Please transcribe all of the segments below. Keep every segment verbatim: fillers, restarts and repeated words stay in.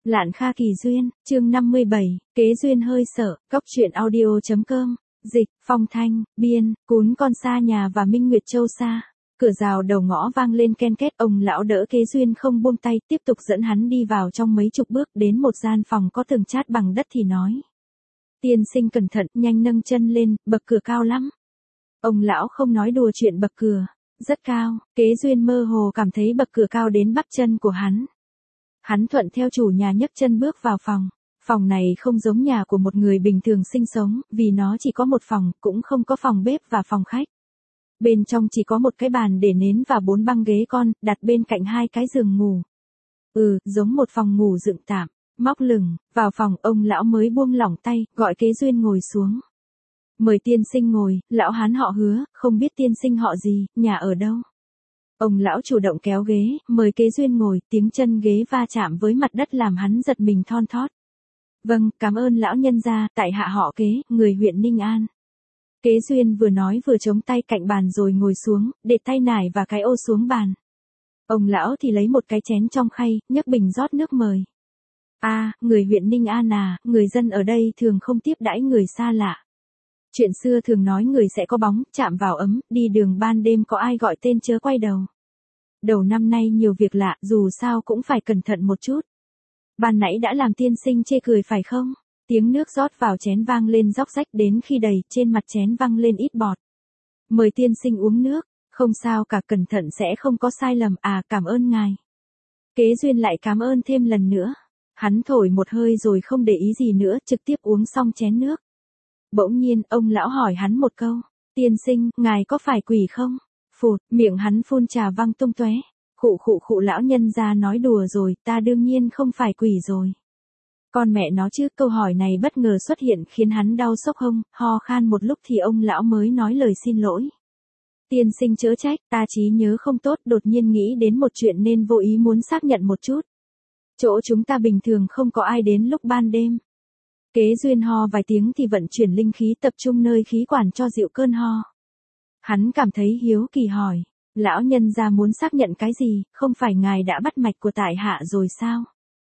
Lạn Kha Kỳ Duyên, chương năm mươi bảy, kế duyên hơi sợ, Cóc truyện audio.com, dịch, Phong Thanh, biên, Cún Con Sa Nhà và Minh Nguyệt Châu Sa. Cửa rào đầu ngõ vang lên ken két, ông lão đỡ kế duyên không buông tay, tiếp tục dẫn hắn đi vào trong mấy chục bước đến một gian phòng có tường chát bằng đất thì nói. Tiên sinh cẩn thận, nhanh nâng chân lên, bậc cửa cao lắm. Ông lão không nói đùa chuyện bậc cửa, rất cao, kế duyên mơ hồ cảm thấy bậc cửa cao đến bắp chân của hắn. Hắn thuận theo chủ nhà nhấc chân bước vào phòng. Phòng này không giống nhà của một người bình thường sinh sống, vì nó chỉ có một phòng, cũng không có phòng bếp và phòng khách. Bên trong chỉ có một cái bàn để nến và bốn băng ghế con, đặt bên cạnh hai cái giường ngủ. Ừ, giống một phòng ngủ dựng tạm. Móc lửng, vào phòng ông lão mới buông lỏng tay, gọi kế duyên ngồi xuống. Mời tiên sinh ngồi, lão hán họ Hứa, không biết tiên sinh họ gì, nhà ở đâu. Ông lão chủ động kéo ghế, mời kế duyên ngồi, tiếng chân ghế va chạm với mặt đất làm hắn giật mình thon thót. Vâng, cảm ơn lão nhân gia, tại hạ họ Kế, người huyện Ninh An. Kế duyên vừa nói vừa chống tay cạnh bàn rồi ngồi xuống, để tay nải và cái ô xuống bàn. Ông lão thì lấy một cái chén trong khay, nhấc bình rót nước mời. À, người huyện Ninh An à, người dân ở đây thường không tiếp đãi người xa lạ. Chuyện xưa thường nói người sẽ có bóng, chạm vào ấm, đi đường ban đêm có ai gọi tên chớ quay đầu. Đầu năm nay nhiều việc lạ, dù sao cũng phải cẩn thận một chút. Ban nãy đã làm tiên sinh chê cười phải không? Tiếng nước rót vào chén vang lên róc rách đến khi đầy, trên mặt chén văng lên ít bọt. Mời tiên sinh uống nước, không sao cả, cẩn thận sẽ không có sai lầm, à cảm ơn ngài. Kế duyên lại cảm ơn thêm lần nữa. Hắn thổi một hơi rồi không để ý gì nữa, trực tiếp uống xong chén nước. Bỗng nhiên, ông lão hỏi hắn một câu, tiên sinh, ngài có phải quỷ không? Phụt, miệng hắn phun trà văng tung tóe. Khụ khụ khụ, lão nhân gia nói đùa rồi, ta đương nhiên không phải quỷ rồi. Con mẹ nó chứ, câu hỏi này bất ngờ xuất hiện khiến hắn đau sốc hông, ho khan một lúc thì ông lão mới nói lời xin lỗi. Tiên sinh chớ trách, ta trí nhớ không tốt, đột nhiên nghĩ đến một chuyện nên vô ý muốn xác nhận một chút. Chỗ chúng ta bình thường không có ai đến lúc ban đêm. Kế duyên ho vài tiếng thì vận chuyển linh khí tập trung nơi khí quản cho dịu cơn ho. Hắn cảm thấy hiếu kỳ hỏi, lão nhân gia muốn xác nhận cái gì, không phải ngài đã bắt mạch của tại hạ rồi sao?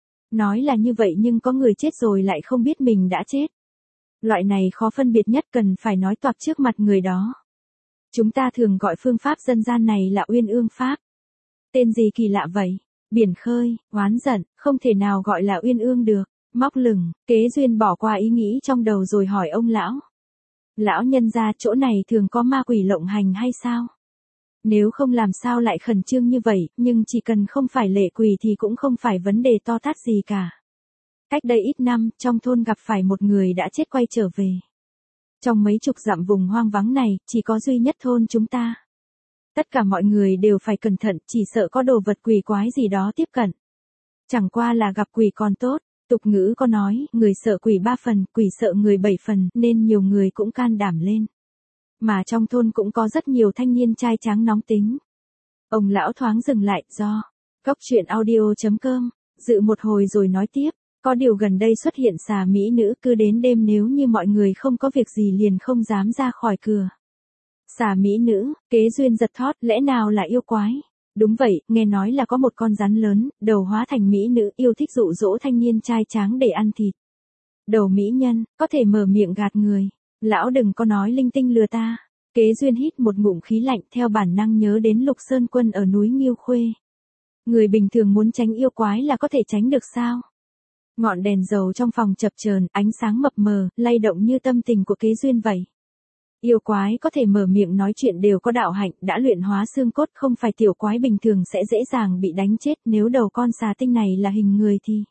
Nói là như vậy nhưng có người chết rồi lại không biết mình đã chết. Loại này khó phân biệt nhất, cần phải nói toạc trước mặt người đó. Chúng ta thường gọi phương pháp dân gian này là uyên ương pháp. Tên gì kỳ lạ vậy? Biển khơi, oán giận, không thể nào gọi là uyên ương được. Móc lửng, kế duyên bỏ qua ý nghĩ trong đầu rồi hỏi ông lão. Lão nhân gia, chỗ này thường có ma quỷ lộng hành hay sao? Nếu không làm sao lại khẩn trương như vậy, nhưng chỉ cần không phải lệ quỷ thì cũng không phải vấn đề to tát gì cả. Cách đây ít năm, trong thôn gặp phải một người đã chết quay trở về. Trong mấy chục dặm vùng hoang vắng này, chỉ có duy nhất thôn chúng ta. Tất cả mọi người đều phải cẩn thận, chỉ sợ có đồ vật quỷ quái gì đó tiếp cận. Chẳng qua là gặp quỷ còn tốt. Tục ngữ có nói, người sợ quỷ ba phần, quỷ sợ người bảy phần, nên nhiều người cũng can đảm lên. Mà trong thôn cũng có rất nhiều thanh niên trai tráng nóng tính. Ông lão thoáng dừng lại, do Cóc truyện audio.com, dự một hồi rồi nói tiếp, có điều gần đây xuất hiện xà mỹ nữ, cứ đến đêm nếu như mọi người không có việc gì liền không dám ra khỏi cửa. Xà mỹ nữ, kế duyên giật thót, lẽ nào là yêu quái? Đúng vậy, nghe nói là có một con rắn lớn, đầu hóa thành mỹ nữ, yêu thích dụ dỗ thanh niên trai tráng để ăn thịt. Đầu mỹ nhân, có thể mở miệng gạt người. Lão đừng có nói linh tinh lừa ta. Kế duyên hít một ngụm khí lạnh, theo bản năng nhớ đến Lục Sơn Quân ở núi Nghiêu Khuê. Người bình thường muốn tránh yêu quái là có thể tránh được sao? Ngọn đèn dầu trong phòng chập chờn, ánh sáng mập mờ, lay động như tâm tình của kế duyên vậy. Yêu quái có thể mở miệng nói chuyện đều có đạo hạnh, đã luyện hóa xương cốt, không phải tiểu quái bình thường sẽ dễ dàng bị đánh chết, nếu đầu con xà tinh này là hình người thì.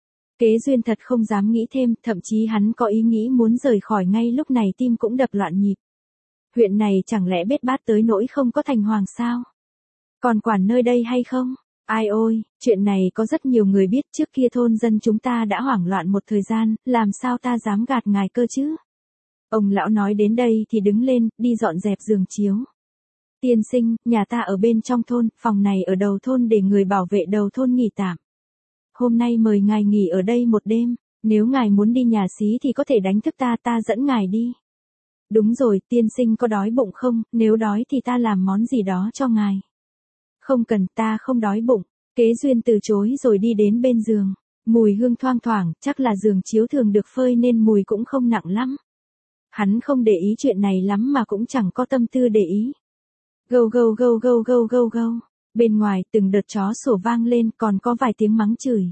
Kế duyên thật không dám nghĩ thêm, thậm chí hắn có ý nghĩ muốn rời khỏi ngay lúc này, tim cũng đập loạn nhịp. Huyện này chẳng lẽ bết bát tới nỗi không có thành hoàng sao? Còn quản nơi đây hay không? Ai ôi, chuyện này có rất nhiều người biết, trước kia thôn dân chúng ta đã hoảng loạn một thời gian, làm sao ta dám gạt ngài cơ chứ? Ông lão nói đến đây thì đứng lên, đi dọn dẹp giường chiếu. Tiên sinh, nhà ta ở bên trong thôn, phòng này ở đầu thôn để người bảo vệ đầu thôn nghỉ tạm. Hôm nay mời ngài nghỉ ở đây một đêm, nếu ngài muốn đi nhà xí thì có thể đánh thức ta, ta dẫn ngài đi. Đúng rồi, tiên sinh có đói bụng không, nếu đói thì ta làm món gì đó cho ngài. Không cần, ta không đói bụng. Kế duyên từ chối rồi đi đến bên giường. Mùi hương thoang thoảng, chắc là giường chiếu thường được phơi nên mùi cũng không nặng lắm. Hắn không để ý chuyện này lắm mà cũng chẳng có tâm tư để ý. Gâu gâu gâu gâu gâu gâu gâu. Bên ngoài từng đợt chó sủa vang lên còn có vài tiếng mắng chửi.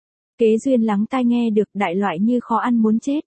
Kế Duyên lắng tai nghe được đại loại như khó ăn muốn chết.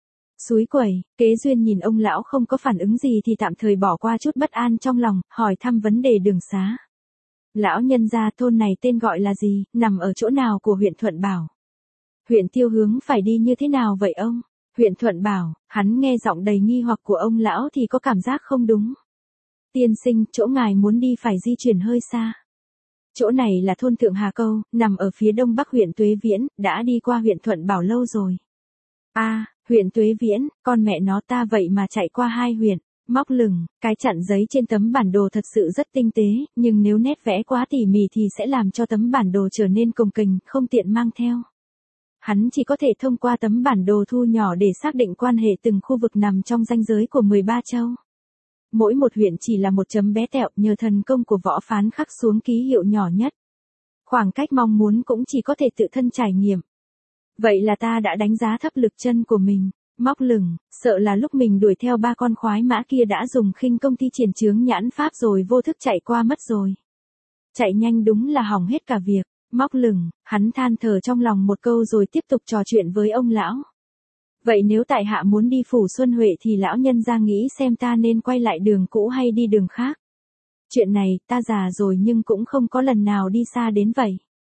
Xúi quẩy, Kế Duyên nhìn ông lão không có phản ứng gì thì tạm thời bỏ qua chút bất an trong lòng, hỏi thăm vấn đề đường xá. Lão nhân gia thôn này tên gọi là gì, nằm ở chỗ nào của huyện Thuận Bảo? Huyện Tiêu Hướng phải đi như thế nào vậy ông? Huyện Thuận Bảo, hắn nghe giọng đầy nghi hoặc của ông lão thì có cảm giác không đúng. Tiên sinh, chỗ ngài muốn đi phải di chuyển hơi xa. Chỗ này là thôn Thượng Hà Câu, nằm ở phía đông bắc huyện Tuế Viễn, đã đi qua huyện Thuận Bảo lâu rồi. A, à, huyện Tuế Viễn, con mẹ nó ta vậy mà chạy qua hai huyện. Móc lửng, cái chặn giấy trên tấm bản đồ thật sự rất tinh tế, nhưng nếu nét vẽ quá tỉ mỉ thì sẽ làm cho tấm bản đồ trở nên cồng kềnh, không tiện mang theo. Hắn chỉ có thể thông qua tấm bản đồ thu nhỏ để xác định quan hệ từng khu vực nằm trong ranh giới của mười ba châu. Mỗi một huyện chỉ là một chấm bé tẹo, nhờ thần công của võ phán khắc xuống ký hiệu nhỏ nhất. Khoảng cách mong muốn cũng chỉ có thể tự thân trải nghiệm. Vậy là ta đã đánh giá thấp lực chân của mình. Móc lửng, sợ là lúc mình đuổi theo ba con khoái mã kia đã dùng khinh công thi triển chướng nhãn pháp rồi vô thức chạy qua mất rồi. Chạy nhanh đúng là hỏng hết cả việc. Móc lửng, hắn than thở trong lòng một câu rồi tiếp tục trò chuyện với ông lão. Vậy nếu tại hạ muốn đi Phủ Xuân Huệ thì lão nhân ra nghĩ xem ta nên quay lại đường cũ hay đi đường khác. Chuyện này, ta già rồi nhưng cũng không có lần nào đi xa đến vậy.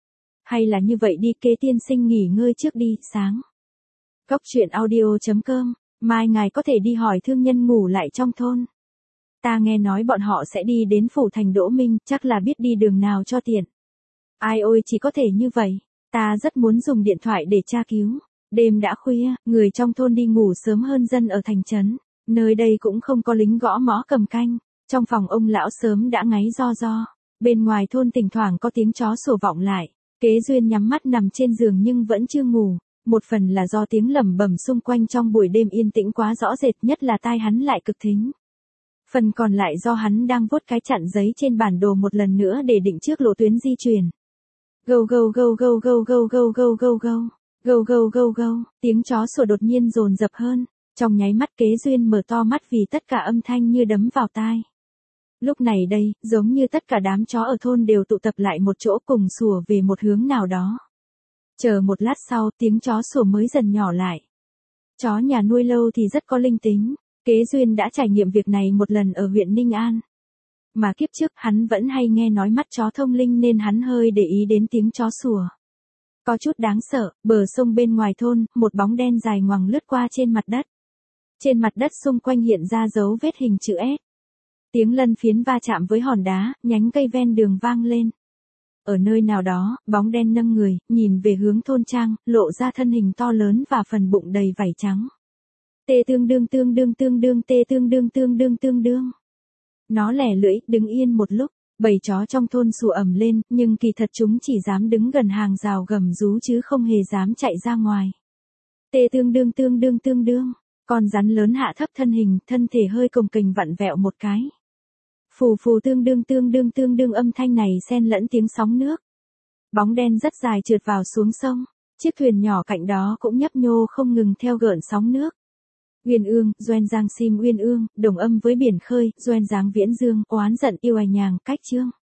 Hay là như vậy đi, Kế tiên sinh nghỉ ngơi trước đi, sáng. Góc truyện audio chấm com, mai ngài có thể đi hỏi thương nhân ngủ lại trong thôn. Ta nghe nói bọn họ sẽ đi đến phủ thành Đỗ Minh, chắc là biết đi đường nào cho tiện. Ai ôi chỉ có thể như vậy, ta rất muốn dùng điện thoại để tra cứu. Đêm đã khuya, người trong thôn đi ngủ sớm hơn dân ở thành trấn, nơi đây cũng không có lính gõ mõ cầm canh, trong phòng ông lão sớm đã ngáy ro ro, bên ngoài thôn thỉnh thoảng có tiếng chó sủa vọng lại, Kế Duyên nhắm mắt nằm trên giường nhưng vẫn chưa ngủ, một phần là do tiếng lẩm bẩm xung quanh trong buổi đêm yên tĩnh quá rõ rệt, nhất là tai hắn lại cực thính. Phần còn lại do hắn đang vuốt cái chặn giấy trên bản đồ một lần nữa để định trước lộ tuyến di chuyển. Gâu gâu gâu gâu gâu gâu gâu gâu gâu gâu. Gâu gâu gâu gâu, tiếng chó sủa đột nhiên dồn dập hơn, trong nháy mắt Kế Duyên mở to mắt vì tất cả âm thanh như đấm vào tai. Lúc này đây, giống như tất cả đám chó ở thôn đều tụ tập lại một chỗ cùng sủa về một hướng nào đó. Chờ một lát sau, tiếng chó sủa mới dần nhỏ lại. Chó nhà nuôi lâu thì rất có linh tính, Kế Duyên đã trải nghiệm việc này một lần ở huyện Ninh An. Mà kiếp trước hắn vẫn hay nghe nói mắt chó thông linh nên hắn hơi để ý đến tiếng chó sủa. Có chút đáng sợ, bờ sông bên ngoài thôn, một bóng đen dài ngoằng lướt qua trên mặt đất. Trên mặt đất xung quanh hiện ra dấu vết hình chữ S. Tiếng lân phiến va chạm với hòn đá, nhánh cây ven đường vang lên. Ở nơi nào đó, bóng đen nâng người, nhìn về hướng thôn trang, lộ ra thân hình to lớn và phần bụng đầy vảy trắng. Tê tương đương tương đương tương đương tê tương đương tương đương tương đương. Nó lẻ lưỡi, đứng yên một lúc. Bầy chó trong thôn sủa ầm lên, nhưng kỳ thật chúng chỉ dám đứng gần hàng rào gầm rú chứ không hề dám chạy ra ngoài. Tê tương đương tương đương tương đương, con rắn lớn hạ thấp thân hình, thân thể hơi cồng kềnh vặn vẹo một cái. Phù phù tương đương tương đương tương đương, âm thanh này xen lẫn tiếng sóng nước. Bóng đen rất dài trượt vào xuống sông, chiếc thuyền nhỏ cạnh đó cũng nhấp nhô không ngừng theo gợn sóng nước. Uyên ương, doen giang sim uyên ương, đồng âm với biển khơi, doen dáng viễn dương, oán giận yêu ai nhàng, cách chương.